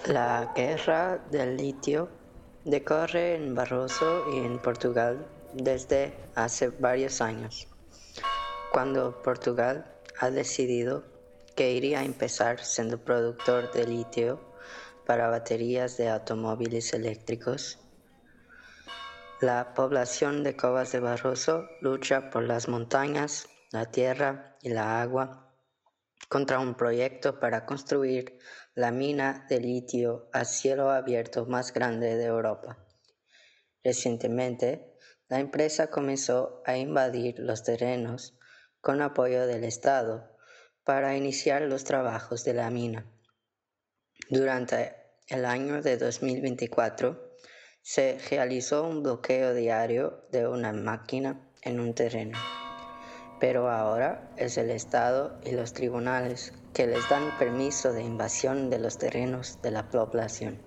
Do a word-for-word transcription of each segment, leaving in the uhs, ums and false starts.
La guerra del litio decorre en Barroso y en Portugal desde hace varios años, cuando Portugal ha decidido que iría a empezar siendo productor de litio para baterías de automóviles eléctricos. La población de Covas de Barroso lucha por las montañas, la tierra y la agua contra un proyecto para construir la mina de litio a cielo abierto más grande de Europa. Recientemente, la empresa comenzó a invadir los terrenos con apoyo del Estado para iniciar los trabajos de la mina. Durante el año de dos mil veinticuatro, se realizó un bloqueo diario de una máquina en un terreno. Pero ahora es el Estado y los tribunales que les dan permiso de invasión de los terrenos de la población.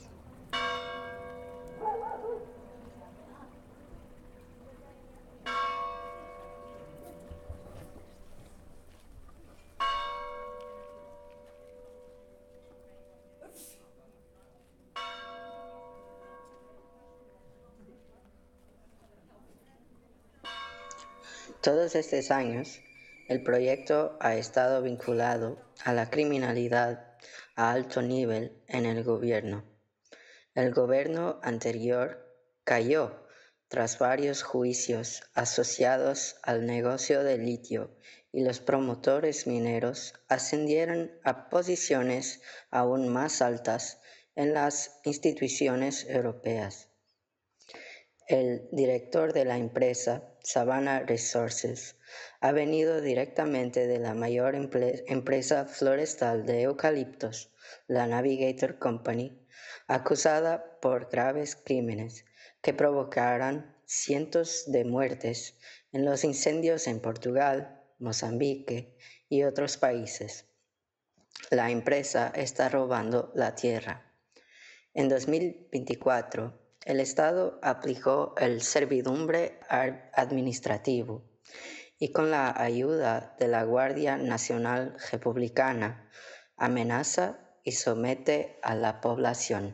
Todos estos años, el proyecto ha estado vinculado a la criminalidad a alto nivel en el gobierno. El gobierno anterior cayó tras varios juicios asociados al negocio de litio y los promotores mineros ascendieron a posiciones aún más altas en las instituciones europeas. El director de la empresa, Savannah Resources, ha venido directamente de la mayor empre- empresa forestal de eucaliptos, la Navigator Company, acusada por graves crímenes que provocaron cientos de muertes en los incendios en Portugal, Mozambique y otros países. La empresa está robando la tierra. En dos mil veinticuatro, el Estado aplicó el servidumbre administrativo y con la ayuda de la Guardia Nacional Republicana amenaza y somete a la población.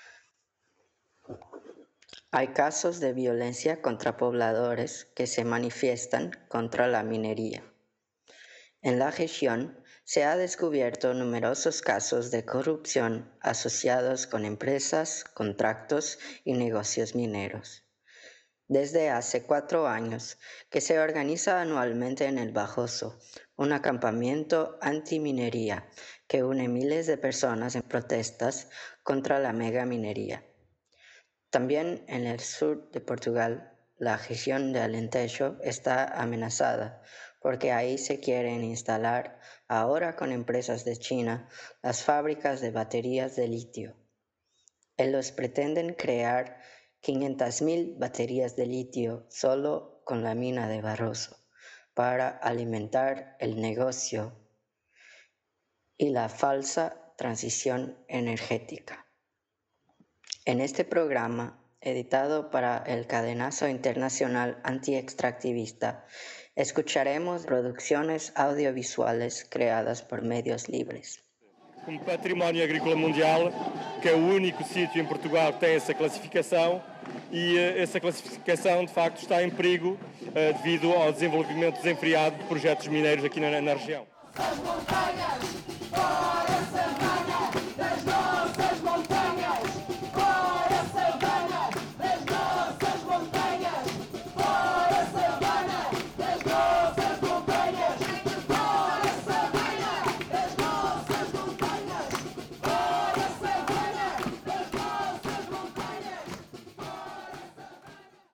Hay casos de violencia contra pobladores que se manifiestan contra la minería. En la región se han descubierto numerosos casos de corrupción asociados con empresas, contratos y negocios mineros. Desde hace cuatro años que se organiza anualmente en el Barroso un acampamiento antiminería que une miles de personas en protestas contra la megaminería. También en el sur de Portugal, la región de Alentejo está amenazada porque ahí se quieren instalar, ahora con empresas de China, las fábricas de baterías de litio. Ellos pretenden crear quinientas mil baterías de litio solo con la mina de Barroso para alimentar el negocio y la falsa transición energética. En este programa, editado para el Cadenazo Internacional Anti-Extractivista, escucharemos producciones audiovisuales creadas por medios libres. Como património agrícola mundial, que é o único sítio em Portugal que tem essa classificação e essa classificação de facto está em perigo uh, devido ao desenvolvimento desenfreado de projetos mineiros aqui na, na região. As montanhas, fora Savana, das nossas montanhas, fora Savana, das nossas montanhas, fora Savana, das nossas montanhas, fora Savana, das nossas montanhas, fora Savana, das nossas montanhas, fora Savana.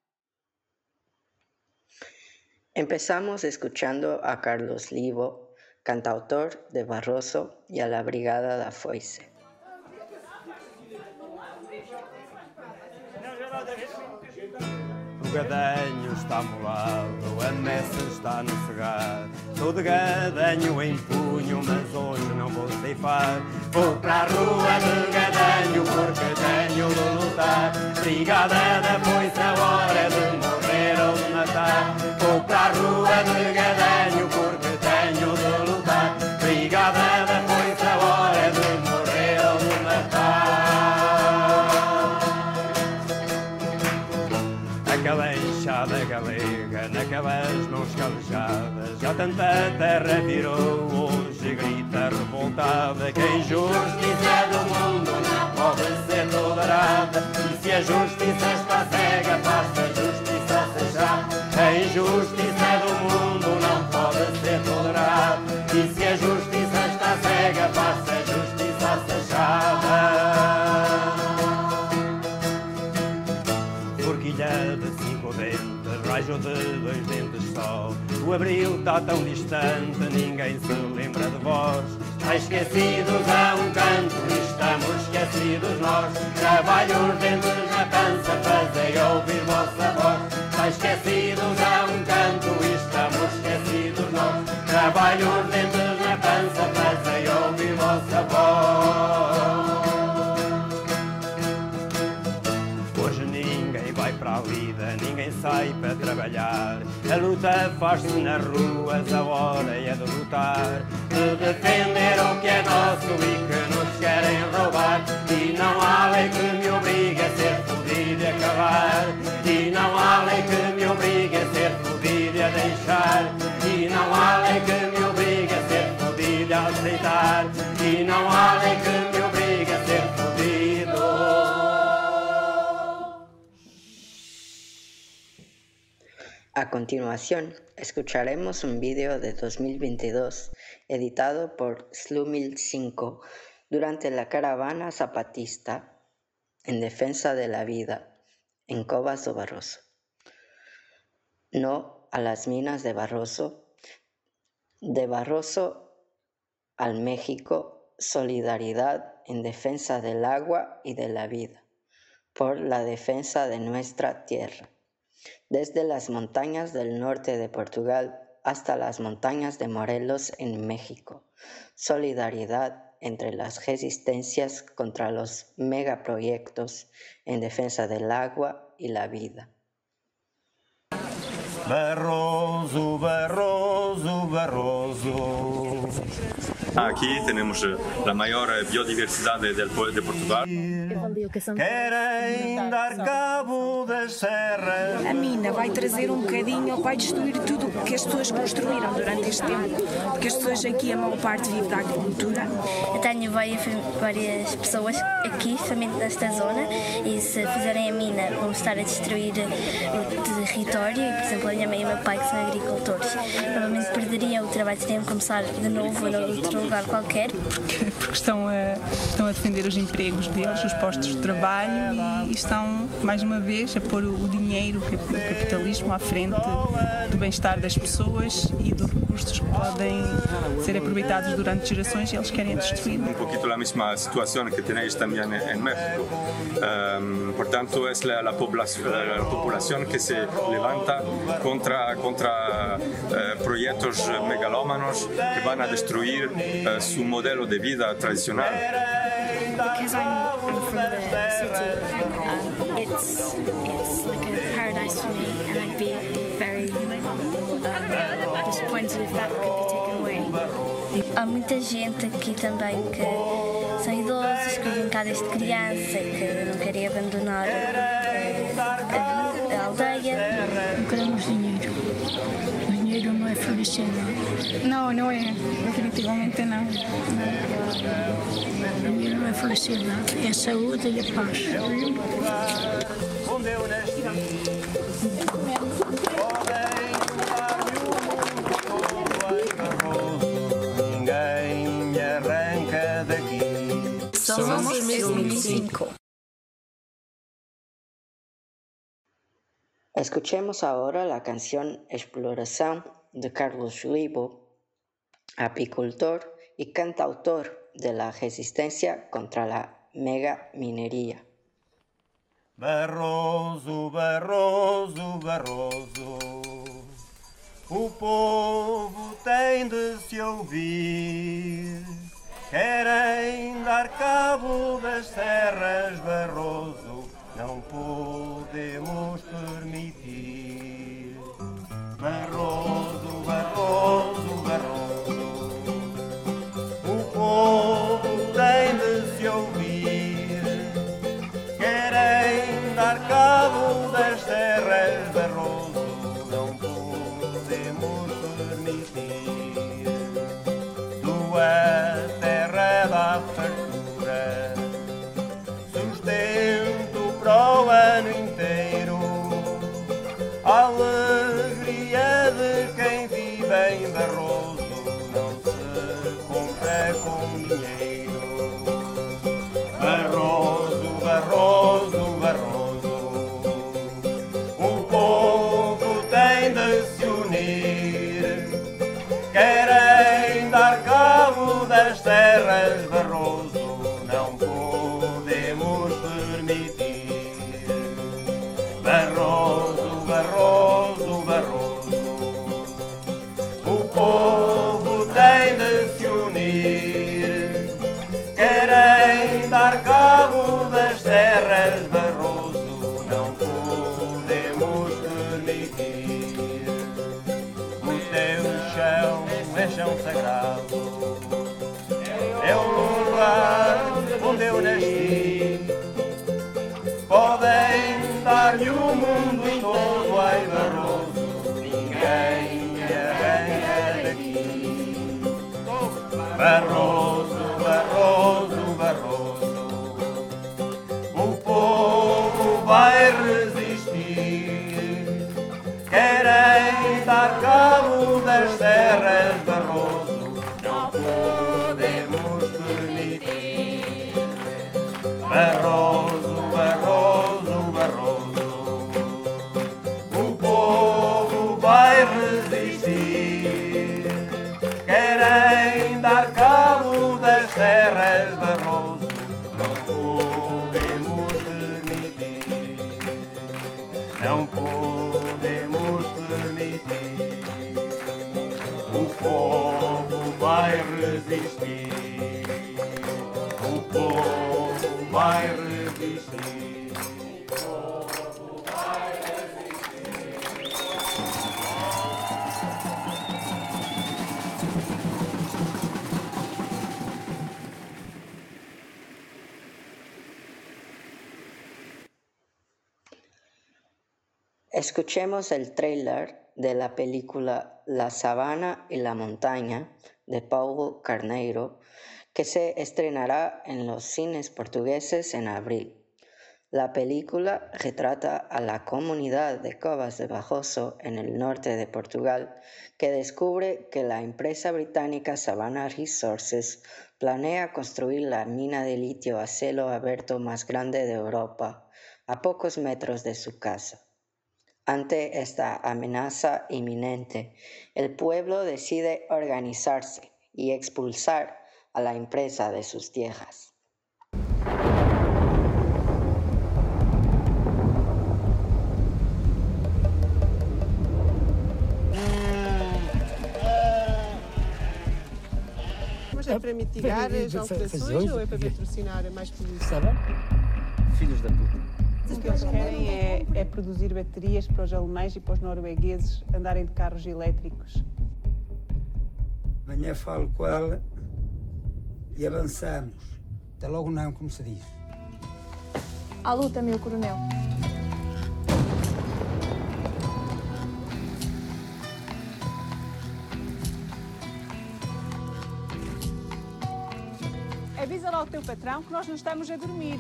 Empezamos escuchando a Carlos Livo, cantautor de Barroso, y a la Brigada da Foice. O gadanho está molado, a messa está no cegar. Estou de gadanho em punho, mas hoje não vou ceifar. Vou para a rua de gadanho porque tenho de lutar. Brigada da Foice, a hora é de morrer ou de matar. Vou para a rua de gadanho porque tenho de lutar. Brigada da Foice, a hora é de morrer ou de matar. naquela enxada galega, naquelas mãos calejadas. Já tanta terra virou, hoje grita revoltada, que a injustiça do mundo não pode ser tolerada. E se a justiça está cega, faça a justiça seja. A injustiça do mundo não pode ser tolerada. E se a justiça está cega, faça a justiça seja. Forquilha de cinco dentes, rajo de dois dentes só. O abril está tão distante, ninguém se lembra de vós. Está esquecidos a um canto, estamos esquecidos nós. Trabalho os dentes na pança, fazei ouvir vossa voz. Está esquecidos a um canto, estamos esquecidos nós. Trabalho os dentes na pança, fazei ouvir vossa voz. Para a vida, ninguém sai para trabalhar. A luta faz-se nas ruas, a hora é de lutar, de defender o que é nosso e que nos querem roubar. E não há lei que me obrigue a ser fodido e acabar. E não há lei que me obrigue a ser fodido e a deixar. E não há lei que me obrigue a ser fodido e a aceitar. E não há lei que me obrigue a ser fodido. A continuación, escucharemos un vídeo de dos mil veintidós, editado por Slumil cinco, durante la caravana zapatista en defensa de la vida en Covas do Barroso. No a las minas de Barroso. De Barroso al México, solidaridad en defensa del agua y de la vida, por la defensa de nuestra tierra. Desde las montañas del norte de Portugal hasta las montañas de Morelos en México. Solidaridad entre las resistencias contra los megaproyectos en defensa del agua y la vida. Barroso, Barroso, Barroso. Aquí tenemos la mayor biodiversidad del pueblo de Portugal. Querem dar cabo das serras. A mina vai trazer um bocadinho, vai destruir tudo o que as pessoas construíram durante este tempo. Porque as pessoas aqui, a maior parte, vive da agricultura. Eu tenho várias, várias pessoas aqui, família desta zona, e se fizerem a mina vão estar a destruir o território. E, por exemplo, a minha mãe e o meu pai, que são agricultores, provavelmente perderiam o trabalho, teriam que começar de novo em outro lugar qualquer. Porque, porque estão, a, estão a defender os empregos deles, os postos de trabalho, e, e estão, mais uma vez, a pôr o, o dinheiro, o capitalismo à frente do bem-estar das pessoas e dos recursos que podem ser aproveitados durante gerações, e eles querem destruir. Un poquito la misma situación que tenéis también en México. Um, por tanto, es la, la, población, la, la población que se levanta contra, contra uh, proyectos megalómanos que van a destruir uh, su modelo de vida tradicional. Because I'm, I'm from the city, um, it's, it's like a paradise for me, and I'd be very um, disappointed if that could be taken away. Há muita gente aqui também que são idosos, que vivem cá desde criança e que não querem abandonar a, a aldeia. Não queremos dinheiro. O dinheiro não é florescer, não. Não, não é. Definitivamente não. não. O dinheiro não é florescer nada. É a saúde e a paz. Onde eu nasci. Ninguém me arranca daqui. Somos Slumil cinco. Escuchemos ahora la canción Exploración de Carlos Libo, apicultor y cantautor de la resistencia contra la megaminería. Barroso, Barroso, Barroso, o povo tem de se ouvir. Querem dar cabo das terras, Barroso, não podemos permitir. Barroso, Barroso, Barroso, o povo tem de se ouvir. Querem dar cabo das terras, o ano inteiro. A alegria de quem vive em Barroso não se compra com dinheiro. Barroso, Barroso, Barroso, o povo tem de se unir. Querem dar cabo das terras, Barroso, não podemos permitir. Barroso, Barroso, Barroso, o povo tem de se unir. Querem dar cabo das terras, Barroso, não podemos permitir. O teu chão é chão sagrado, é o lugar onde eu nasci. Podem dar-lhe o mundo todo, ai Barroso, ninguém me arranca daqui. Barroso, Barroso, Barroso, o povo vai resistir. Querem dar cabo das terras, Barroso, não podemos permitir. Barroso, Barroso, Barroso, o povo vai resistir. Querem dar cabo das terras, Barroso, não podemos permitir. Não podemos permitir. O povo vai resistir. O povo vai resistir. O povo vai resistir. Escuchemos el tráiler de la película La sabana y la montaña de Paulo Carneiro, que se estrenará en los cines portugueses en abril. La película retrata a la comunidad de Covas de Barroso en el norte de Portugal, que descubre que la empresa británica Savannah Resources planea construir la mina de litio a cielo abierto más grande de Europa, a pocos metros de su casa. Ante esta amenaza inminente, el pueblo decide organizarse y expulsar a la empresa de sus tierras. Mas é para mitigar as alterações ou é para patrocinar mais poluição? Filhos da puta. O que eles querem é, é produzir baterias para os alemães e para os noruegueses andarem de carros elétricos. Amanhã falo com ela e avançamos. Até logo não, como se diz. À luta, meu coronel. Avisa lá ao teu patrão que nós não estamos a dormir.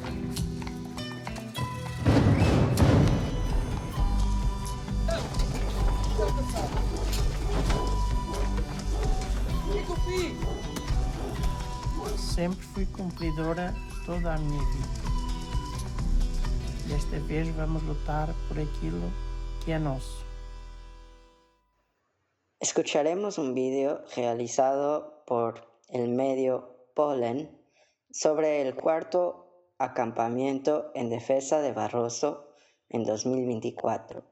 Sempre fui cumpridora toda a minha vida. Desta vez vamos lutar por aquilo que é nosso. Escucharemos un vídeo realizado por el medio Polen sobre el cuarto acampamiento en defensa de Barroso en dos mil veinticuatro.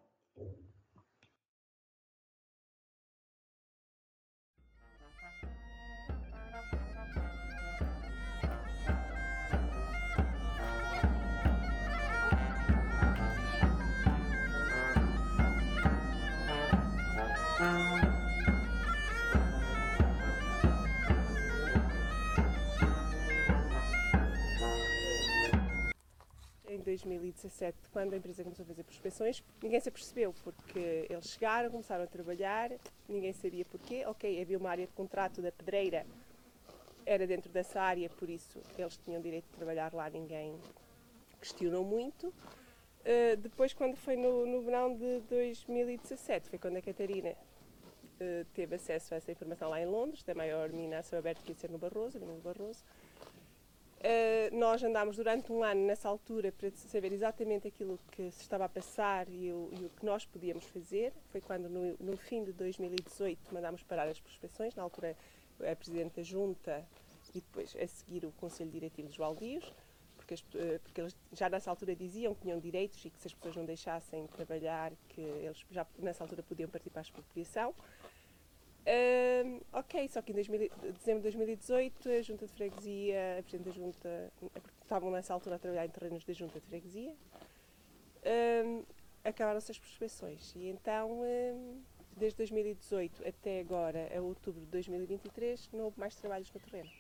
Em dois mil e dezassete, quando a empresa começou a fazer prospecções, ninguém se apercebeu, porque eles chegaram, começaram a trabalhar, ninguém sabia porquê. Ok, havia uma área de contrato da pedreira, era dentro dessa área, por isso eles tinham direito de trabalhar lá, ninguém questionam muito. Uh, depois, quando foi no, no verão de dois mil e dezassete, foi quando a Catarina uh, teve acesso a essa informação lá em Londres, da maior mina a céu aberto que ia ser no Barroso, no Mina do Barroso. Uh, nós andámos durante um ano nessa altura para saber exatamente aquilo que se estava a passar e o, e o que nós podíamos fazer. Foi quando, no, no fim de dois mil e dezoito, mandámos parar as prospeções. Na altura, a Presidente da Junta e depois a seguir o Conselho Diretivo dos Baldios, porque, as, porque eles já nessa altura diziam que tinham direitos e que se as pessoas não deixassem trabalhar, que eles já nessa altura podiam partir para a expropriação. Uh, ok, só que em dezembro de dois mil e dezoito a Junta de Freguesia, a Presidente da Junta, estavam nessa altura a trabalhar em terrenos da Junta de Freguesia, uh, acabaram-se as prospeções e então, uh, desde dois mil e dezoito até agora, a outubro de dois mil e vinte e três, não houve mais trabalhos no terreno.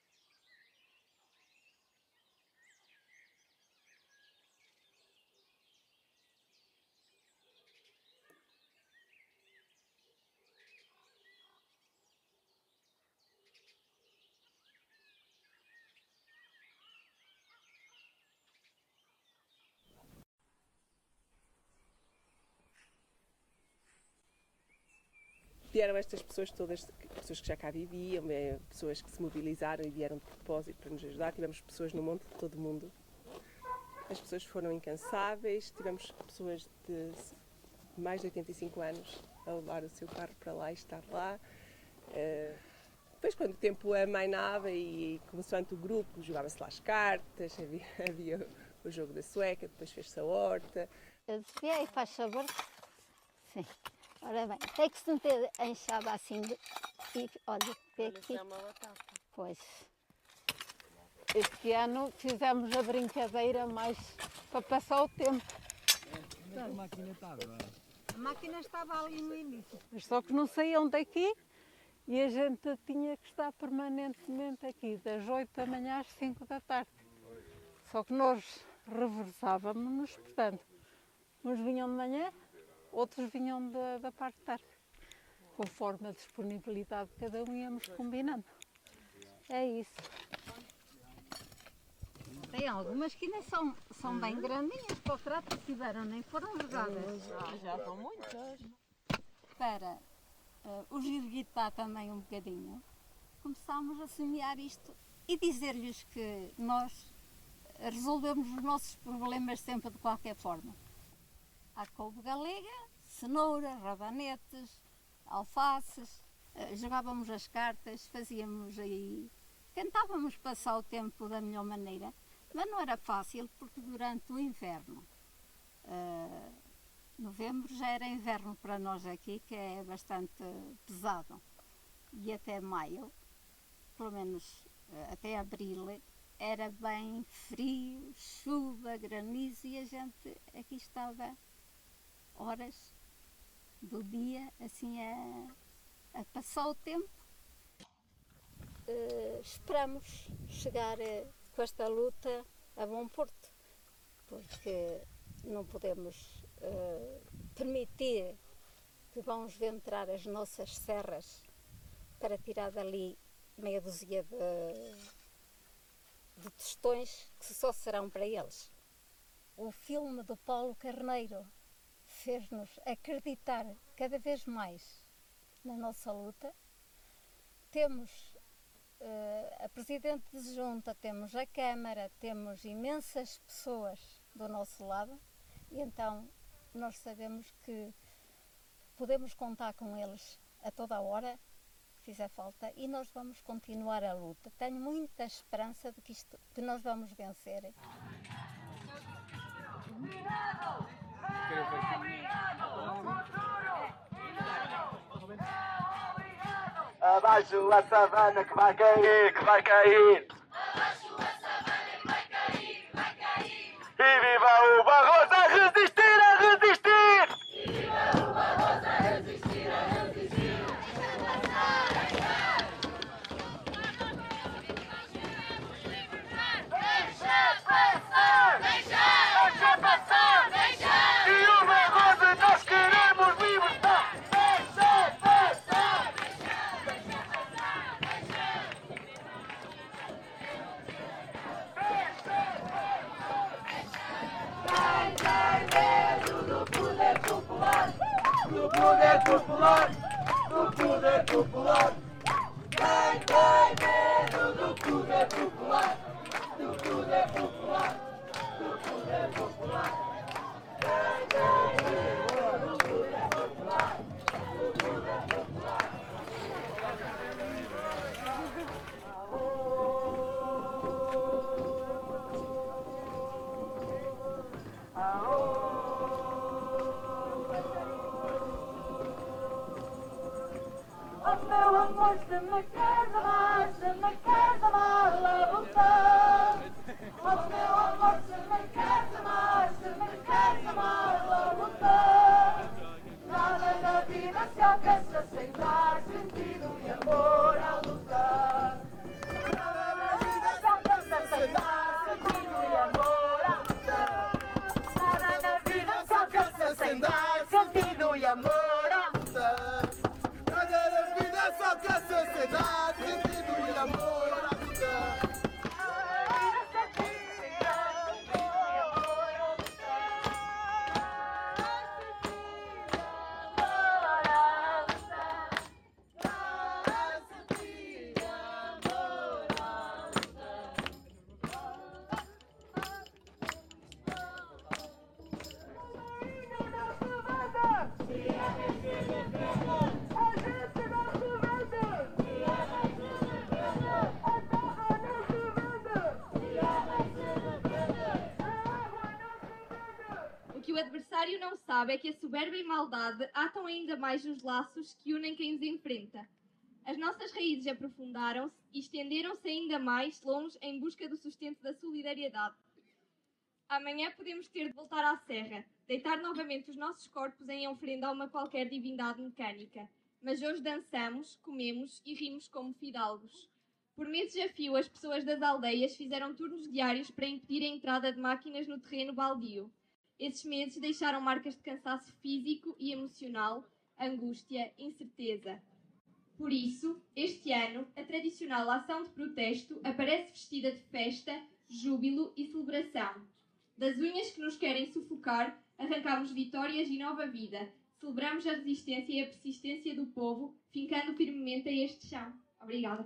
Vieram estas pessoas todas, pessoas que já cá viviam, pessoas que se mobilizaram e vieram de propósito para nos ajudar. Tivemos pessoas no monte de todo o mundo. As pessoas foram incansáveis. Tivemos pessoas de mais de oitenta e cinco anos a levar o seu carro para lá e estar lá. Depois, quando o tempo amainava e consoante o grupo, jogava-se lá as cartas, havia, havia o jogo da sueca, depois fez-se a horta. Desvia e faz favor. Sim. Ora bem, tem que se meter a enxada assim de, e olha, vê aqui. Pois. Este ano fizemos a brincadeira mais para passar o tempo. A máquina estava. A máquina estava ali no início. Mas só que não saíam daqui e a gente tinha que estar permanentemente aqui, das oito da manhã às cinco da tarde. Só que nós reversávamos-nos, portanto, uns vinham de manhã, outros vinham da, da parte de tarde, conforme a disponibilidade de cada um íamos combinando. É isso. Tem algumas que ainda são, são bem grandinhas para o trato que tiveram, nem foram regadas. Já, já são muitas. Para uh, os irritar também um bocadinho, começámos a semear isto e dizer-lhes que nós resolvemos os nossos problemas sempre de qualquer forma. Há couve galega, cenoura, rabanetes, alfaces, jogávamos as cartas, fazíamos aí, tentávamos passar o tempo da melhor maneira, mas não era fácil porque durante o inverno, uh, novembro já era inverno para nós aqui, que é bastante pesado, e até maio, pelo menos uh, até abril, era bem frio, chuva, granizo e a gente aqui estava horas do dia assim a, a passar o tempo. Uh, esperamos chegar uh, com esta luta a bom porto, porque não podemos uh, permitir que vão desventrar as nossas serras para tirar dali meia dúzia de, de tostões que só serão para eles. O filme do Paulo Carneiro fez-nos acreditar cada vez mais na nossa luta. Temos uh, a Presidente de Junta, temos a Câmara, temos imensas pessoas do nosso lado e então nós sabemos que podemos contar com eles a toda a hora que fizer falta e nós vamos continuar a luta. Tenho muita esperança de que, isto, que nós vamos vencer. Abaixo a savana que vai cair, que vai cair. Abaixo a savana que vai cair, que vai cair. E viva o Barroso a resistir, a resistir. E viva o Barroso a resistir, a resistir. Deixa passar, deixa, deixa passar, deixa. E o Barroso nós queremos libertar. Deixa passar. poder popular, do poder popular. Quem tem medo do poder popular, do poder popular, do poder popular. Quem tem medo do poder popular, do poder popular. Oh meu amor, se me queres amar, se me queres amar, leva-te. Oh meu amor, se me queres amar, se me queres amar, leva-te. Nada na vida se alcança sem dar sentido e amor à luta. Nada na vida se alcança sem dar sentido e amor à luta. Nada na vida se alcança sem dar sentido e amor à luta. Nada na vida se alcança sem dar sentido e amor à luta. O que o adversário não sabe é que a soberba e maldade atam ainda mais os laços que unem quem os enfrenta. As nossas raízes aprofundaram-se e estenderam-se ainda mais longe em busca do sustento da solidariedade. Amanhã podemos ter de voltar à serra, deitar novamente os nossos corpos em ofrenda a uma qualquer divindade mecânica. Mas hoje dançamos, comemos e rimos como fidalgos. Por meses a fio, as pessoas das aldeias fizeram turnos diários para impedir a entrada de máquinas no terreno baldio. Esses meses deixaram marcas de cansaço físico e emocional, angústia, incerteza. Por isso, este ano, a tradicional ação de protesto aparece vestida de festa, júbilo e celebração. Das unhas que nos querem sufocar, arrancamos vitórias e nova vida. Celebramos a resistência e a persistência do povo, fincando firmemente a este chão. Obrigada.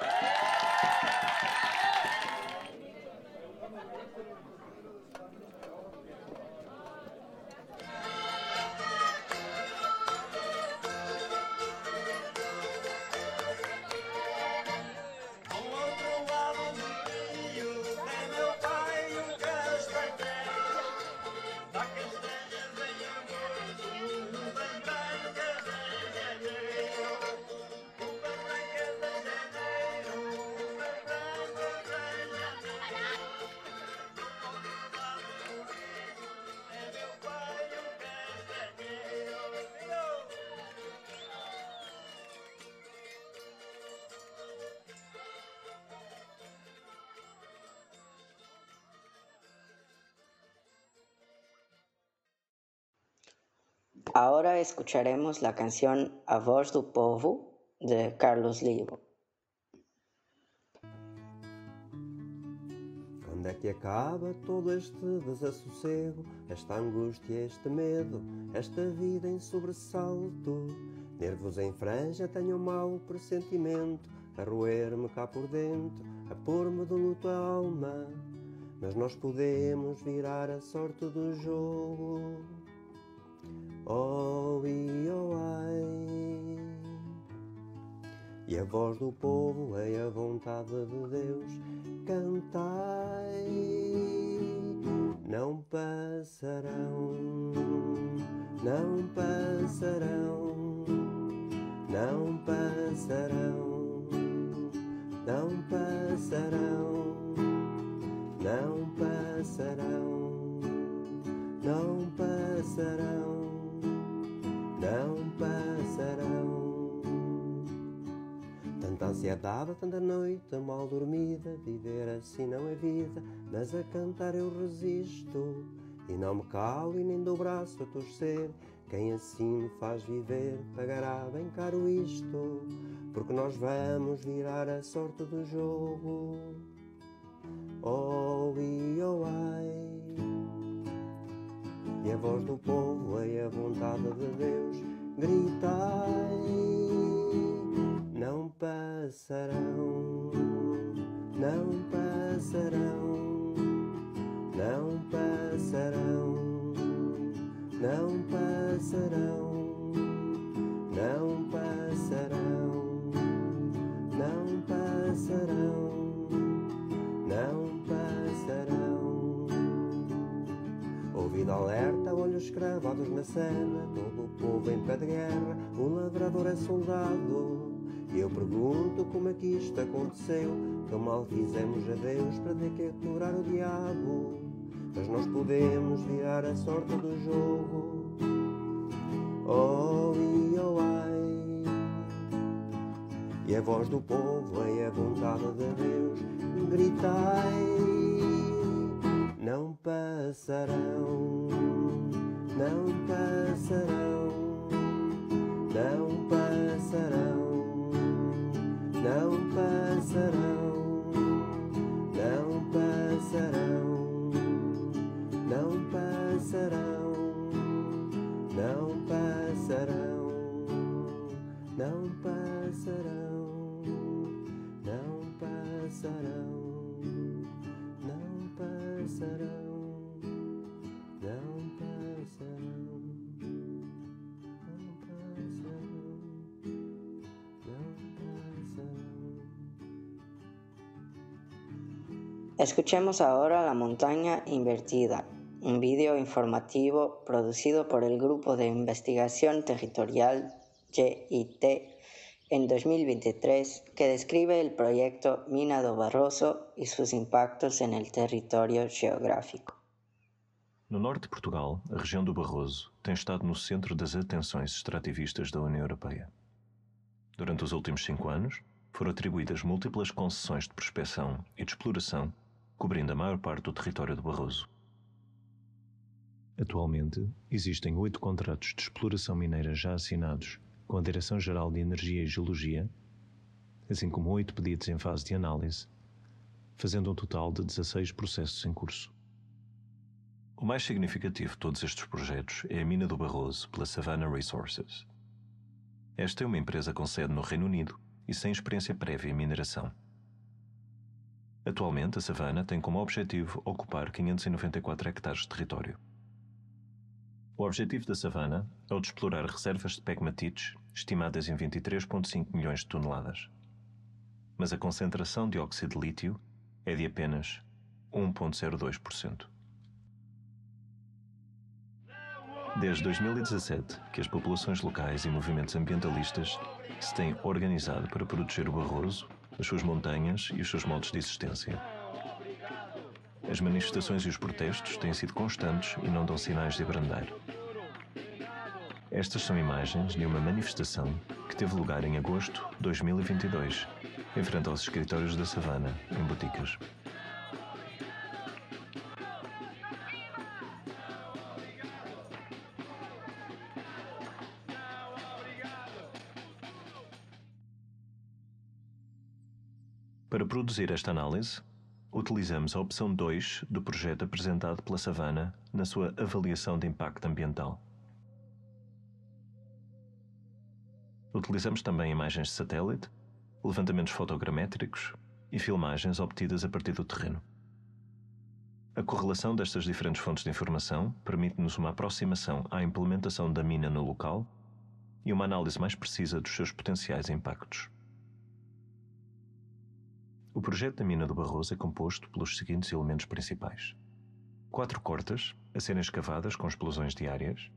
Ahora escucharemos la canción A Voz do Povo de Carlos Livo. Quando é que acaba todo este desassossego, esta angústia, este medo, esta vida em sobressalto? Nervos em franja, tenho um mau pressentimento, a roer-me cá por dentro, a pôr-me de luto a alma. Mas nós podemos virar a sorte do jogo. Oh, e oh, ai. E a voz do povo é a vontade de Deus. Cantai, não passarão, não passarão, não passarão, não passarão, não passarão, não passarão. Não passarão. Tanta ansiedade, tanta noite mal dormida, viver assim não é vida, mas a cantar eu resisto. E não me calo e nem dou braço a torcer, quem assim me faz viver pagará bem caro isto, porque nós vamos virar a sorte do jogo. Oh, e oh, ai. E a voz do povo é a vontade de Deus. gritai, não passarão, não passarão, não passarão, não passarão, não passarão, não passarão, não passarão. Ouvido alerta, olhos cravados na cena, todo o povo em pé de guerra, o lavrador é soldado. E eu pergunto como é que isto aconteceu, tão mal fizemos a Deus para ter que aturar o diabo. Mas nós podemos virar a sorte do jogo. Oh, e oh, ai. E a voz do povo é a vontade de Deus. Gritai, não passarão, não passarão, não passarão, não passarão, não passarão, não passarão, não passarão, não passarão, não passarão, não passarão, não passarão, não passarão, não passarão. Escuchemos ahora La Montaña Invertida, un vídeo informativo producido por el Grupo de Investigación Territorial G I T en dos mil veintitrés que describe el proyecto Mina do Barroso y sus impactos en el território geográfico. No norte de Portugal, a região do Barroso tem estado no centro das atenções extrativistas da União Europeia. Durante os últimos cinco anos, foram atribuídas múltiplas concessões de prospecção e de exploração, cobrindo a maior parte do território do Barroso. Atualmente, existem oito contratos de exploração mineira já assinados com a Direção-Geral de Energia e Geologia, assim como oito pedidos em fase de análise, fazendo um total de dezasseis processos em curso. O mais significativo de todos estes projetos é a Mina do Barroso, pela Savannah Resources. Esta é uma empresa com sede no Reino Unido e sem experiência prévia em mineração. Atualmente, a Savannah tem como objetivo ocupar quinhentos e noventa e quatro hectares de território. O objetivo da Savannah é o de explorar reservas de pegmatites estimadas em vinte e três vírgula cinco milhões de toneladas. Mas a concentração de óxido de lítio é de apenas um vírgula zero dois por cento. Desde dois mil e dezassete, que as populações locais e movimentos ambientalistas se têm organizado para proteger o Barroso, as suas montanhas e os seus modos de existência. As manifestações e os protestos têm sido constantes e não dão sinais de abrandar. Estas são imagens de uma manifestação que teve lugar em agosto de dois mil e vinte e dois, em frente aos escritórios da Savannah, em Boticas. Para produzir esta análise, utilizamos a opção dois do projeto apresentado pela Savannah na sua avaliação de impacto ambiental. Utilizamos também imagens de satélite, levantamentos fotogramétricos e filmagens obtidas a partir do terreno. A correlação destas diferentes fontes de informação permite-nos uma aproximação à implementação da mina no local e uma análise mais precisa dos seus potenciais impactos. O projeto da Mina do Barroso é composto pelos seguintes elementos principais: quatro cortas a serem escavadas com explosões diárias,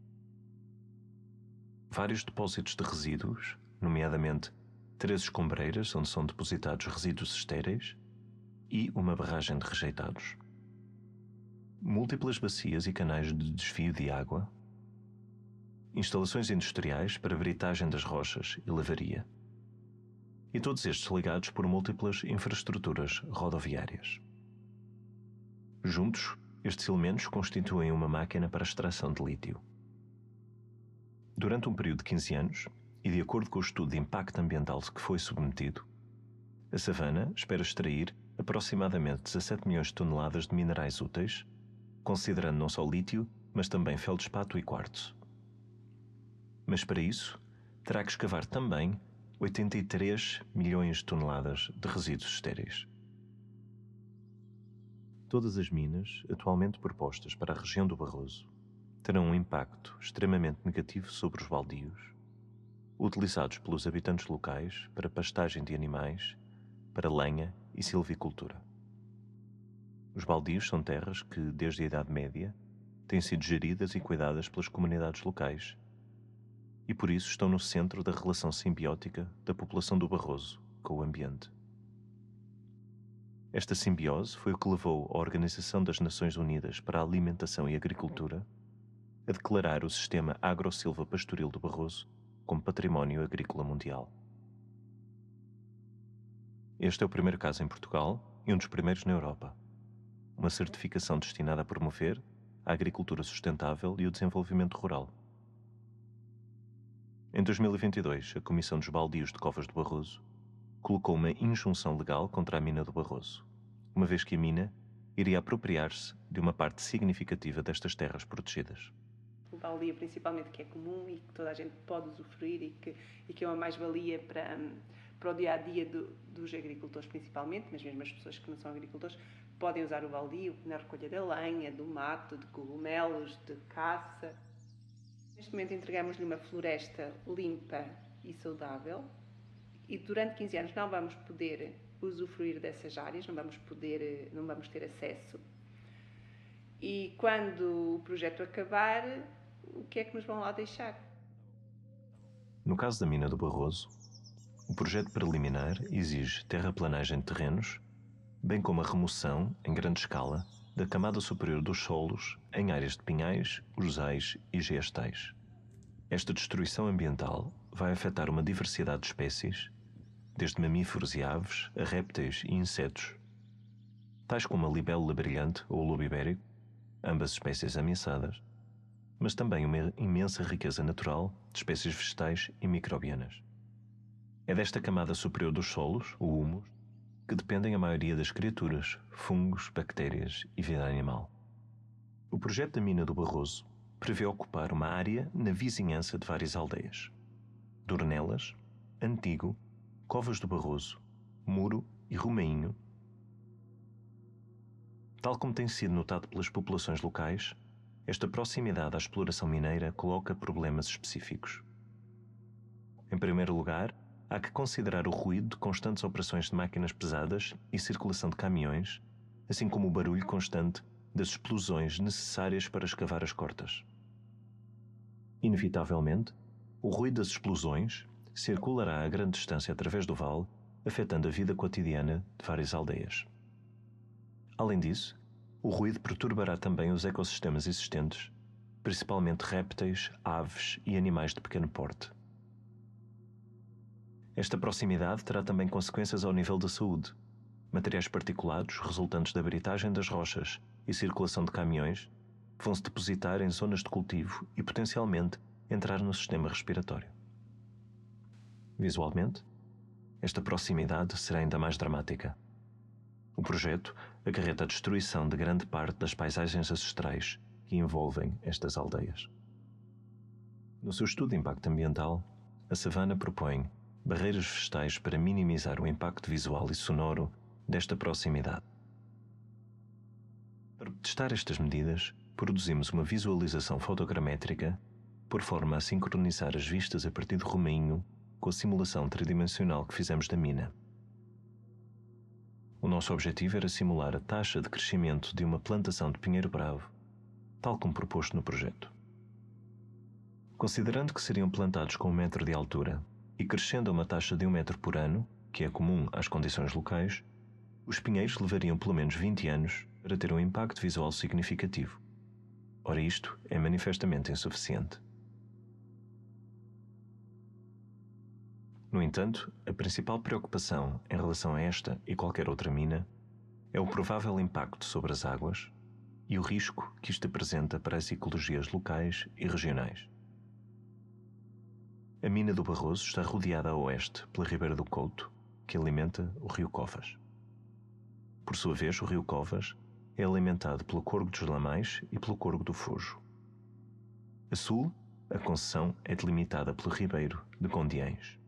vários depósitos de resíduos, nomeadamente três escombreiras onde são depositados resíduos estéreis e uma barragem de rejeitados, múltiplas bacias e canais de desvio de água, instalações industriais para britagem das rochas e lavaria, e todos estes ligados por múltiplas infraestruturas rodoviárias. Juntos, estes elementos constituem uma máquina para a extração de lítio. Durante um período de quinze anos, e de acordo com o estudo de impacto ambiental que foi submetido, a Savannah espera extrair aproximadamente dezassete milhões de toneladas de minerais úteis, considerando não só lítio, mas também feldspato e quartzo. Mas para isso, terá que escavar também oitenta e três milhões de toneladas de resíduos estéreis. Todas as minas atualmente propostas para a região do Barroso terão um impacto extremamente negativo sobre os baldios, utilizados pelos habitantes locais para pastagem de animais, para lenha e silvicultura. Os baldios são terras que, desde a Idade Média, têm sido geridas e cuidadas pelas comunidades locais e por isso estão no centro da relação simbiótica da população do Barroso com o ambiente. Esta simbiose foi o que levou a Organização das Nações Unidas para a Alimentação e Agricultura a declarar o sistema agro-silva-pastoril do Barroso como património agrícola mundial. Este é o primeiro caso em Portugal e um dos primeiros na Europa. Uma certificação destinada a promover a agricultura sustentável e o desenvolvimento rural. Em dois mil e vinte e dois, a Comissão dos Baldios de Covas do Barroso colocou uma injunção legal contra a mina do Barroso, uma vez que a mina iria apropriar-se de uma parte significativa destas terras protegidas. O baldio, principalmente, que é comum e que toda a gente pode usufruir e que, e que é uma mais-valia para, para o dia-a-dia do, dos agricultores, principalmente, mas mesmo as pessoas que não são agricultores, podem usar o baldio na recolha da lenha, do mato, de cogumelos, de caça. Neste momento entregamos-lhe uma floresta limpa e saudável e durante quinze anos não vamos poder usufruir dessas áreas, não vamos poder, não vamos ter acesso. E quando o projeto acabar, o que é que nos vão lá deixar? No caso da mina do Barroso, o projeto preliminar exige terraplanagem de terrenos, bem como a remoção, em grande escala, da camada superior dos solos em áreas de pinhais, urzais e geastais. Esta destruição ambiental vai afetar uma diversidade de espécies, desde mamíferos e aves a répteis e insetos, tais como a libélula brilhante ou o lobo ibérico, ambas espécies ameaçadas, mas também uma imensa riqueza natural de espécies vegetais e microbianas. É desta camada superior dos solos, o humus, que dependem a maioria das criaturas, fungos, bactérias e vida animal. O projeto da mina do Barroso prevê ocupar uma área na vizinhança de várias aldeias: Dornelas, Antigo, Covas do Barroso, Muro e Romainho. Tal como tem sido notado pelas populações locais, esta proximidade à exploração mineira coloca problemas específicos. Em primeiro lugar, há que considerar o ruído de constantes operações de máquinas pesadas e circulação de caminhões, assim como o barulho constante das explosões necessárias para escavar as cortas. Inevitavelmente, o ruído das explosões circulará a grande distância através do vale, afetando a vida cotidiana de várias aldeias. Além disso, o ruído perturbará também os ecossistemas existentes, principalmente répteis, aves e animais de pequeno porte. Esta proximidade terá também consequências ao nível da saúde. Materiais particulados resultantes da britagem das rochas e circulação de caminhões vão se depositar em zonas de cultivo e potencialmente entrar no sistema respiratório. Visualmente, esta proximidade será ainda mais dramática. O projeto acarreta a destruição de grande parte das paisagens ancestrais que envolvem estas aldeias. No seu estudo de impacto ambiental, a Savana propõe barreiras vegetais para minimizar o impacto visual e sonoro desta proximidade. Para testar estas medidas, produzimos uma visualização fotogramétrica por forma a sincronizar as vistas a partir de Romainho com a simulação tridimensional que fizemos da mina. O nosso objetivo era simular a taxa de crescimento de uma plantação de pinheiro bravo, tal como proposto no projeto. Considerando que seriam plantados com um metro de altura e crescendo a uma taxa de um metro por ano, que é comum às condições locais, os pinheiros levariam pelo menos vinte anos para ter um impacto visual significativo. Ora, isto é manifestamente insuficiente. No entanto, a principal preocupação em relação a esta e qualquer outra mina é o provável impacto sobre as águas e o risco que isto apresenta para as ecologias locais e regionais. A mina do Barroso está rodeada a oeste pela Ribeira do Couto, que alimenta o rio Covas. Por sua vez, o rio Covas é alimentado pelo Corgo dos Lamais e pelo Corgo do Fojo. A sul, a concessão é delimitada pelo Ribeiro de Gondiães.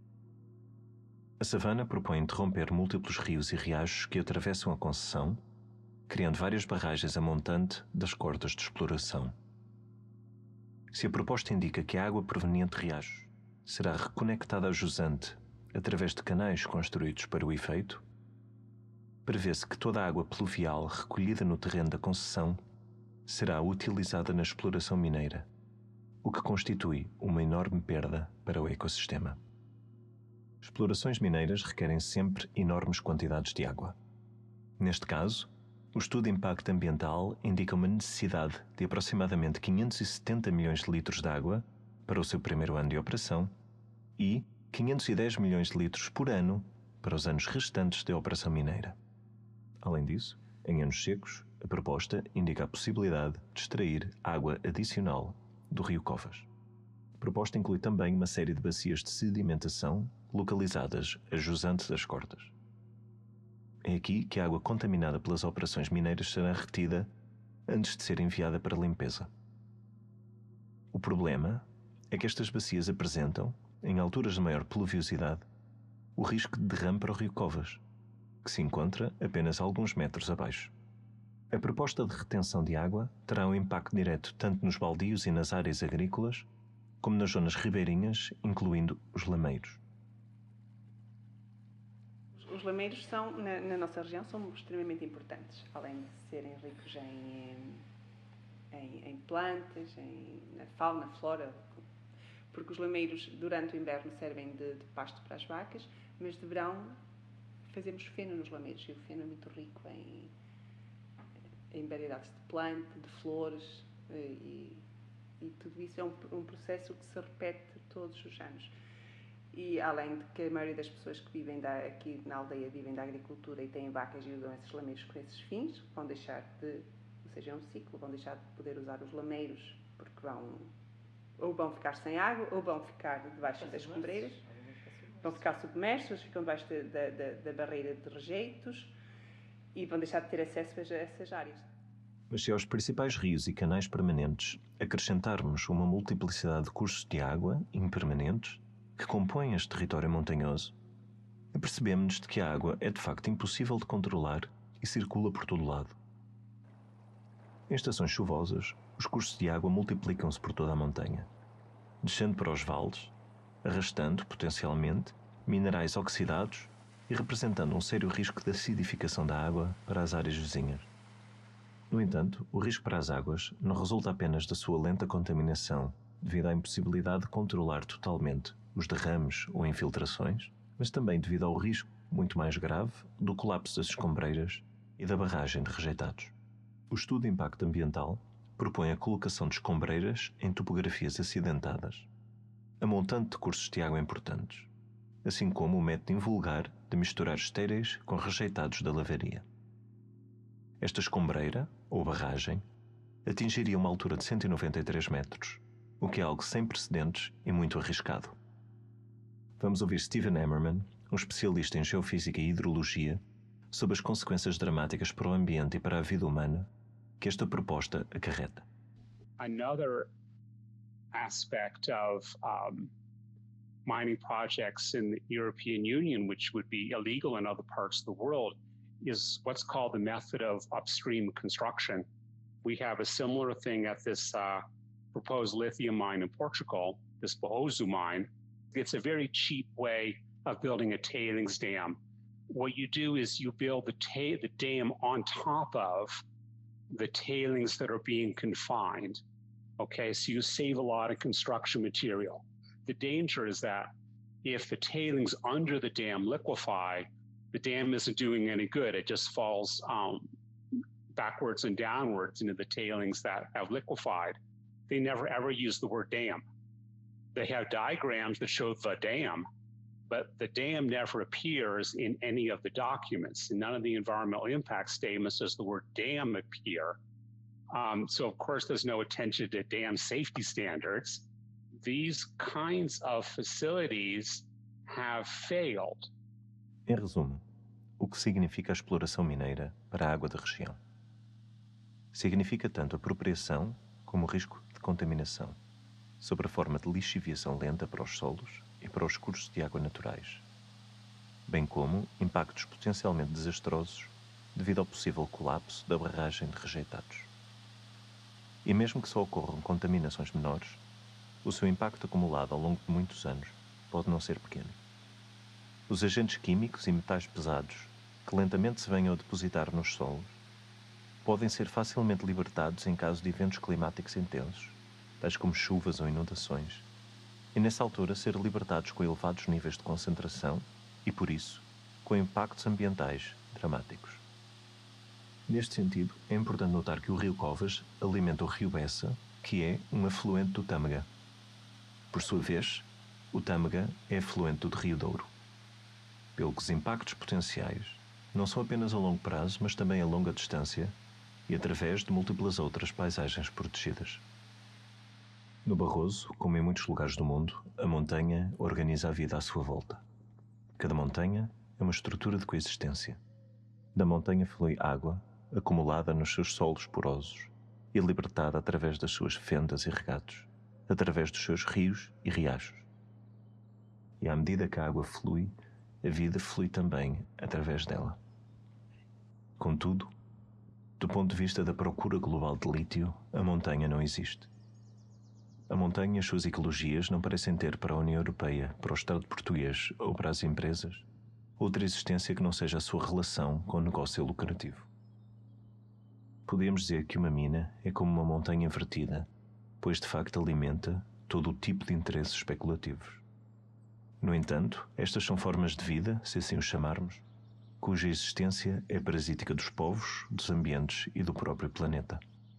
A savana propõe interromper múltiplos rios e riachos que atravessam a concessão, criando várias barragens a montante das cordas de exploração. Se a proposta indica que a água proveniente de riachos será reconectada ao jusante através de canais construídos para o efeito, prevê-se que toda a água pluvial recolhida no terreno da concessão será utilizada na exploração mineira, o que constitui uma enorme perda para o ecossistema. Explorações mineiras requerem sempre enormes quantidades de água. Neste caso, o estudo de impacto ambiental indica uma necessidade de aproximadamente quinhentos e setenta milhões de litros de água para o seu primeiro ano de operação e quinhentos e dez milhões de litros por ano para os anos restantes de operação mineira. Além disso, em anos secos, a proposta indica a possibilidade de extrair água adicional do rio Covas. A proposta inclui também uma série de bacias de sedimentação localizadas a jusante das cordas. É aqui que a água contaminada pelas operações mineiras será retida antes de ser enviada para limpeza. O problema é que estas bacias apresentam, em alturas de maior pluviosidade, o risco de derrame para o rio Covas, que se encontra apenas alguns metros abaixo. A proposta de retenção de água terá um impacto direto tanto nos baldios e nas áreas agrícolas, como nas zonas ribeirinhas, incluindo os lameiros. Os lameiros são, na, na nossa região, são extremamente importantes, além de serem ricos em, em, em plantas, em na fauna, flora, porque os lameiros durante o inverno servem de, de pasto para as vacas, mas de verão fazemos feno nos lameiros, e o feno é muito rico em, em variedades de plantas, de flores, e, e tudo isso é um, um processo que se repete todos os anos. E além de que a maioria das pessoas que vivem da, aqui na aldeia vivem da agricultura e têm vacas e usam esses lameiros com esses fins, vão deixar de, ou seja, é um ciclo, vão deixar de poder usar os lameiros porque vão, ou vão ficar sem água, ou vão ficar debaixo das escombreiras, vão ficar submersos, ficam debaixo da, da, da barreira de rejeitos e vão deixar de ter acesso a essas áreas. Mas se aos principais rios e canais permanentes acrescentarmos uma multiplicidade de cursos de água impermanentes, que compõem este território montanhoso, apercebemos-nos de que a água é de facto impossível de controlar e circula por todo lado. Em estações chuvosas, os cursos de água multiplicam-se por toda a montanha, descendo para os vales, arrastando, potencialmente, minerais oxidados e representando um sério risco de acidificação da água para as áreas vizinhas. No entanto, o risco para as águas não resulta apenas da sua lenta contaminação, devido à impossibilidade de controlar totalmente os derrames ou infiltrações, mas também devido ao risco, muito mais grave, do colapso das escombreiras e da barragem de rejeitados. O estudo de impacto ambiental propõe a colocação de escombreiras em topografias acidentadas, a montante de cursos de água importantes, assim como o método invulgar de misturar estéreis com rejeitados da lavaria. Esta escombreira, ou barragem, atingiria uma altura de cento e noventa e três metros, o que é algo sem precedentes e muito arriscado. Vamos ouvir Steven Emmerman, um especialista em geofísica e hidrologia, sobre as consequências dramáticas para o ambiente e para a vida humana que esta proposta acarreta. Another aspect of um, mining projects in the European Union, which would be illegal in other parts of the world, is what's called the method of upstream construction. We have a similar thing at this uh, proposed lithium mine in Portugal, this Barroso mine. It's a very cheap way of building a tailings dam. What you do is you build the, ta- the dam on top of the tailings that are being confined. Okay, so you save a lot of construction material. The danger is that if the tailings under the dam liquefy, the dam isn't doing any good. It just falls um, backwards and downwards into the tailings that have liquefied. They never ever use the word dam. They have diagrams that show the dam, but the dam never appears in any of the documents. In none of the environmental impact statements does the word dam appear. Um, so of course there's no attention to dam safety standards. These kinds of facilities have failed. Em resumo, o que significa a exploração mineira para a água da região? Significa tanto a apropriação como o risco de contaminação. sob a forma de lixiviação lenta para os solos e para os cursos de água naturais, bem como impactos potencialmente desastrosos devido ao possível colapso da barragem de Rejeitados. E mesmo que só ocorram contaminações menores, o seu impacto acumulado ao longo de muitos anos pode não ser pequeno. Os agentes químicos e metais pesados que lentamente se venham a depositar nos solos podem ser facilmente libertados em caso de eventos climáticos intensos, tais como chuvas ou inundações, e nessa altura ser libertados com elevados níveis de concentração e, por isso, com impactos ambientais dramáticos. Neste sentido, é importante notar que o rio Covas alimenta o rio Bessa, que é um afluente do Tâmega. Por sua vez, o Tâmega é afluente do Rio Douro. Pelo que os impactos potenciais não são apenas a longo prazo, mas também a longa distância e através de múltiplas outras paisagens protegidas. No Barroso, como em muitos lugares do mundo, a montanha organiza a vida à sua volta. Cada montanha é uma estrutura de coexistência. Da montanha flui água, acumulada nos seus solos porosos e libertada através das suas fendas e regatos, através dos seus rios e riachos. E à medida que a água flui, a vida flui também através dela. Contudo, do ponto de vista da procura global de lítio, a montanha não existe. A montanha e as suas ecologias não parecem ter para a União Europeia, para o Estado português ou para as empresas outra existência que não seja a sua relação com o negócio lucrativo. Podemos dizer que uma mina é como uma montanha invertida, pois de facto alimenta todo o tipo de interesses especulativos. No entanto, estas são formas de vida, se assim o chamarmos, cuja existência é parasítica dos povos, dos ambientes e do próprio planeta.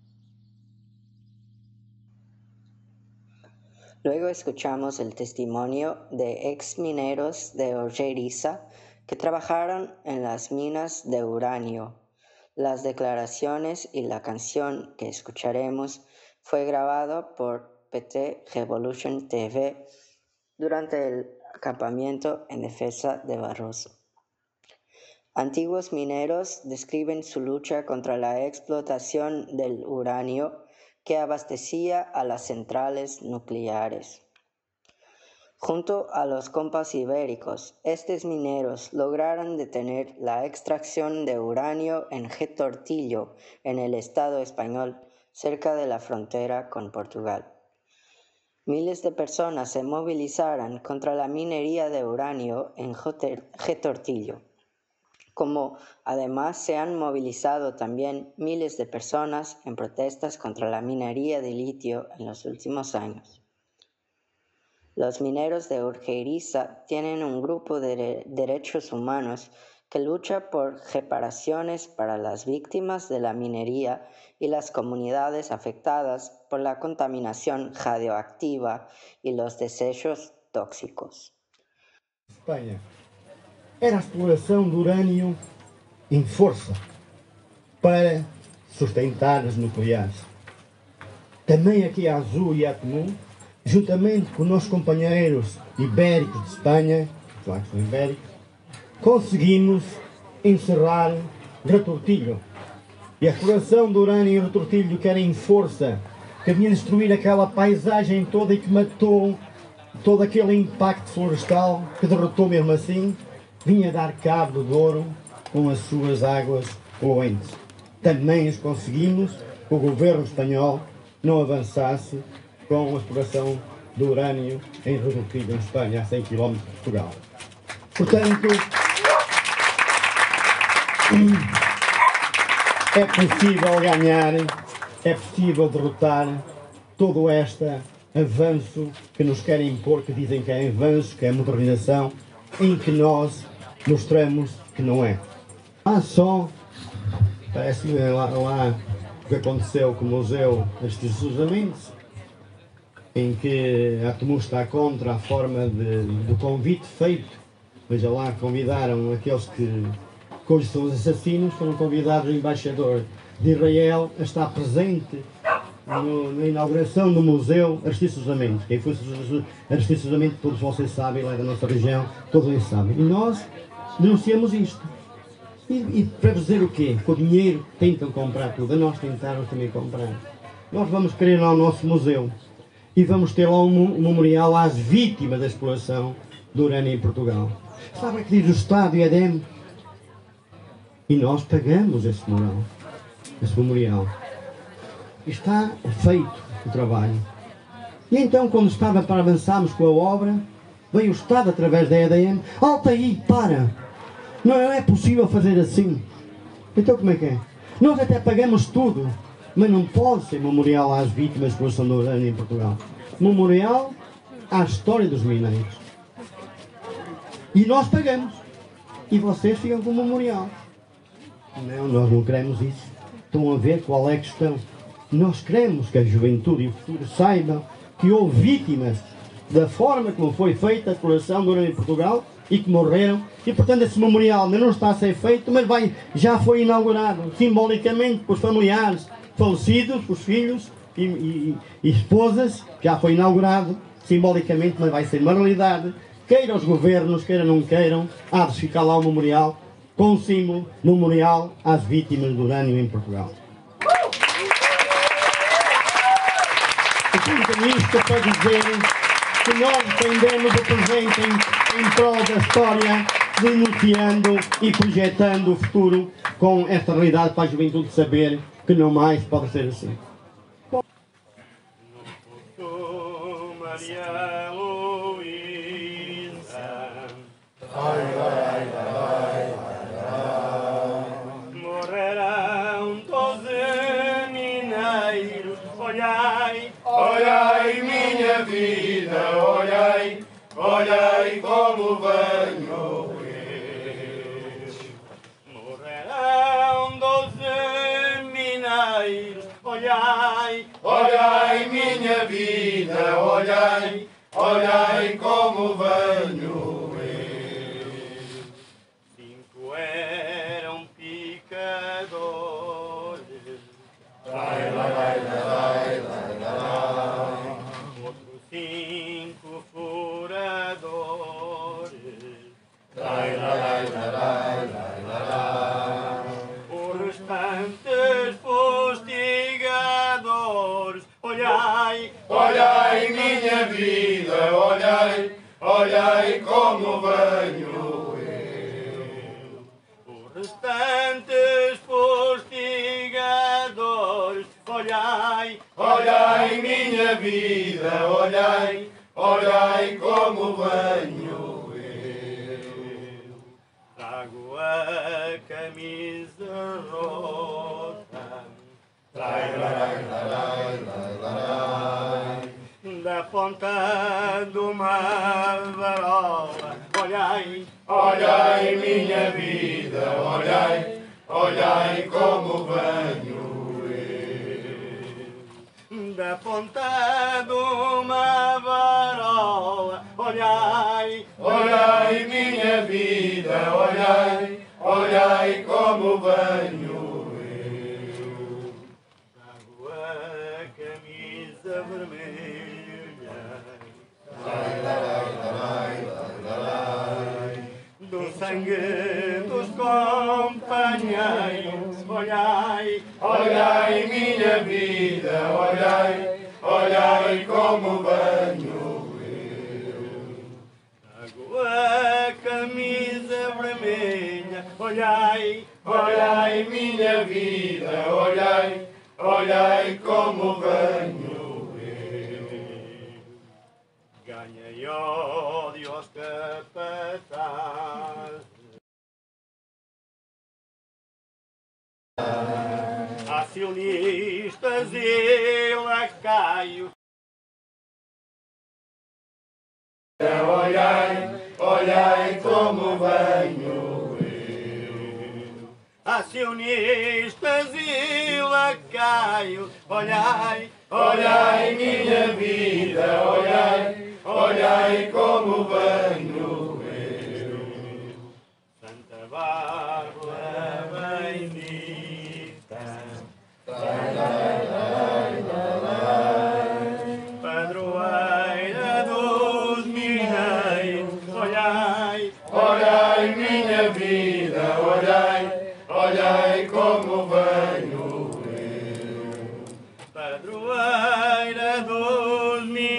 Luego escuchamos el testimonio de ex mineros de Ojeriza que trabajaron en las minas de uranio. Las declaraciones y la canción que escucharemos fue grabado por P T Revolution T V durante el acampamiento en defensa de Barroso. Antiguos mineros describen su lucha contra la explotación del uranio que abastecía a las centrales nucleares. Junto a los compas ibéricos, estos mineros lograron detener la extracción de uranio en Getortillo, en el Estado español, cerca de la frontera con Portugal. Miles de personas se movilizaron contra la minería de uranio en Getortillo, como además se han movilizado también miles de personas en protestas contra la minería de litio en los últimos años. Los mineros de Ojeriza tienen un grupo de derechos humanos que lucha por reparaciones para las víctimas de la minería y las comunidades afectadas por la contaminación radioactiva y los desechos tóxicos. Espanha era a exploração do urânio em força para sustentar as nucleares. Também aqui a Azul e a Comum, juntamente com os nossos companheiros ibéricos de Espanha, claro que são ibéricos, conseguimos encerrar Retortillo. E a exploração do urânio em Retortillo, que era em força, que vinha destruir aquela paisagem toda e que matou todo aquele impacto florestal, que derrotou mesmo assim, vinha dar cabo de Douro com as suas águas poluentes. Também as conseguimos que o governo espanhol não avançasse com a exploração do urânio em Retortillo, em Espanha, a cem quilómetros de Portugal. Portanto, é possível ganhar, é possível derrotar todo este avanço que nos querem impor, que dizem que é avanço, que é modernização, em que nós mostramos que não é. Há só, parece lá, lá o que aconteceu com o Museu Aristides Sousa, em que a T M U está contra a forma de, do convite feito. Veja lá, convidaram aqueles que, que hoje são os assassinos, foram convidados o embaixador de Israel a estar presente no, na inauguração do Museu Aristides Sousa Mendes. Quem foi Aristides Sousa Mendes, todos vocês sabem, lá da nossa região, todos eles sabem. E nós denunciamos isto. E, e para dizer o quê? Com o dinheiro tentam comprar tudo, a nós tentaram também comprar. Nós vamos querer lá o nosso museu. e vamos ter lá um memorial às vítimas da exploração do urânio em Portugal. Sabe o que diz o Estado e a EDEM? E nós pagamos esse memorial. Esse memorial. Está feito o trabalho. E então, quando estava para avançarmos com a obra, veio o Estado através da E D M. Alta aí, para! Não é possível fazer assim. Então como é que é? Nós até pagamos tudo, mas não pode ser memorial às vítimas da exploração do urânio em Portugal. Memorial à história dos mineiros. E nós pagamos. E vocês ficam com o memorial. Não, nós não queremos isso. Estão a ver qual é a questão. Nós queremos que a juventude e o futuro saibam que houve vítimas da forma como foi feita a exploração do urânio em Portugal e que morreram. E portanto esse memorial ainda não está a ser feito, mas vai, já foi inaugurado simbolicamente pelos familiares falecidos, pelos filhos e, e, e esposas. Já foi inaugurado simbolicamente, mas vai ser uma realidade. Queira os governos, queira não queiram, há de ficar lá o memorial com o símbolo memorial às vítimas do urânio em Portugal. Então isto para dizer que nós defendemos o presente em, em prol da história, denunciando e projetando o futuro com esta realidade para a juventude saber que não mais pode ser assim. Maria Luísa, morrerão doze mineiros, olhai, olhai minha vida, olhai, olhai como venho eu. Morrerão doze mineiros, olhai, olhai minha vida, olhai, olhai como venho eu. Cinco eram picadores, lai, lai, lai, lai, lai, lai. Outros cinco furadores, lai, lai, lai, lai, lai, lai. Os restantes fustigadores, olhai, olhai minha vida, olhai, olhai como venho eu. Os restantes fustigadores, olhai, olhai minha vida, olhai, olhai como venho eu. Trago a camisa rota, lai, lai, lai, lai, lai, lai, da ponta de uma varola, olhai, olhai minha vida, olhai, olhai como venho eu. Da ponta de uma varola, olhai, olhai minha vida, olhai, olhai como venho eu. Trago a camisa vermelha, lai, lai, lai, lai, lai, do sangue dos companheiros, olhai, olhai minha vida, olhai, olhai como venho eu. Trago a camisa vermelha, olhai, olhai minha vida, olhai, olhai como venho eu. Ganhei ódio aos capatazes, acionistas e lacaios. Olhai, olhai como venho eu. Acionistas e lacaios, olhai, olhai minha vida, olhai, olhai como venho eu. Santa Bárbara bendita, lai, lai, lai, lai, lai, padroeira dos mineiros, olhai, olhai minha vida, olhai, olhai como venho eu. Padroeira dos mineiros,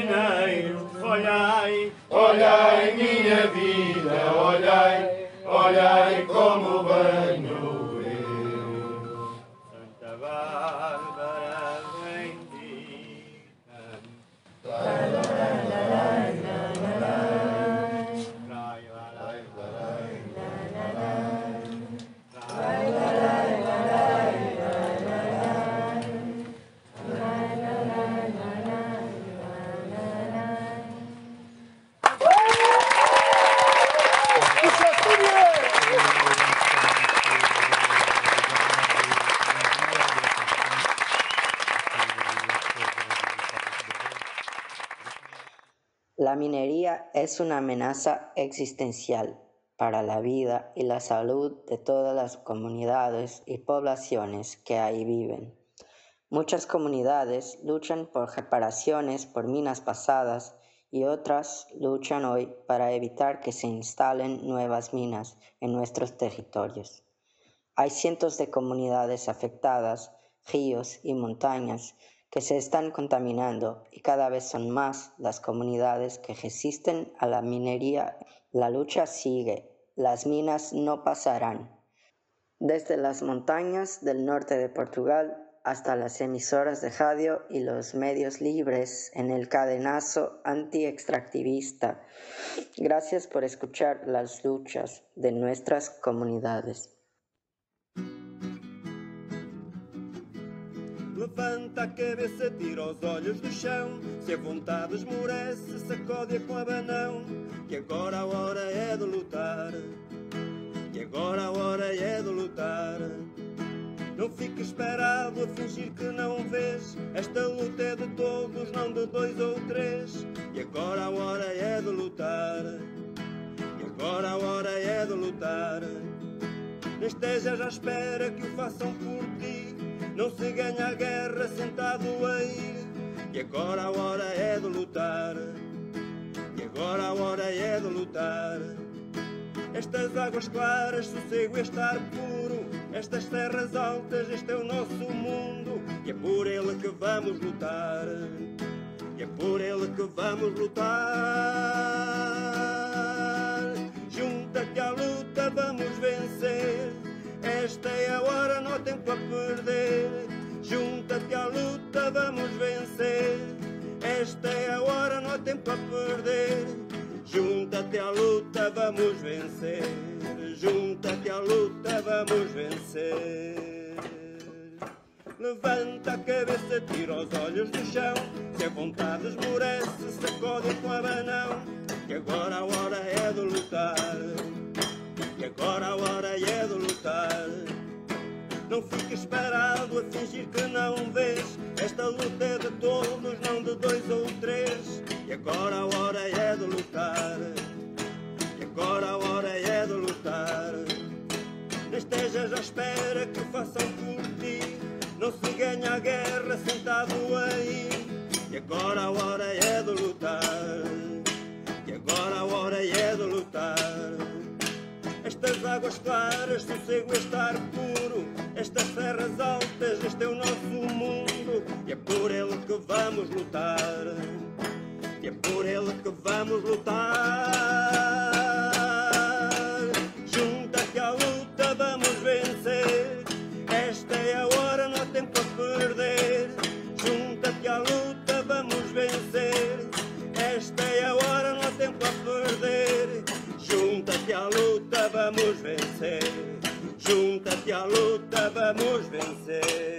La minería es una amenaza existencial para la vida y la salud de todas las comunidades y poblaciones que ahí viven. Muchas comunidades luchan por reparaciones por minas pasadas y otras luchan hoy para evitar que se instalen nuevas minas en nuestros territorios. Hay cientos de comunidades afectadas, ríos y montañas que se están contaminando y cada vez son más las comunidades que resisten a la minería. La lucha sigue, las minas no pasarán. Desde las montañas del norte de Portugal hasta las emisoras de radio y los medios libres en el cadenazo anti-extractivista. Gracias por escuchar las luchas de nuestras comunidades. Levanta a cabeça, tira os olhos do chão. Se a vontade esmorece, sacode-a com abanão. Que agora a hora é de lutar. Que agora a hora é de lutar. Não fiques parado a fingir que não vês. Esta luta é de todos, não de dois ou três. E agora a hora é de lutar. E agora a hora é de lutar. Não estejas à espera que o façam por ti. Não se ganha a guerra sentado a ir. E agora a hora é de lutar. E agora a hora é de lutar. Estas águas claras, sossego é estar puro. Estas serras altas, este é o nosso mundo. E é por ele que vamos lutar. E é por ele que vamos lutar. Junta-te à luta, vamos vencer. Esta é a hora, não há tempo a perder. Junta-te à luta, vamos vencer. Esta é a hora, não há tempo a perder. Junta-te à luta, vamos vencer. Junta-te à luta, vamos vencer. Levanta a cabeça, tira os olhos do chão. Se a vontade esmorece, sacode com abanão. Que agora a hora é de lutar. Que agora a hora é de lutar. Não fiques parado a fingir que não vês. Esta luta é de todos, não de dois ou três. E agora a hora é de lutar. E agora a hora é de lutar. Não estejas à espera que façam por ti. Não se ganha a guerra sentado aí. E agora a hora é de lutar. E agora a hora é de lutar. Estas águas claras, sossego é estar puro. Estas serras altas, este é o nosso mundo. E é por ele que vamos lutar. E é por ele que vamos lutar. Junta-te à luta, vamos vencer. Esta é a hora, não há tempo a perder. Junta-te à luta, vamos vencer. Esta é a hora, não há tempo a perder. Junta-te à luta, vamos vencer. Junta-te à luta, vamos vencer.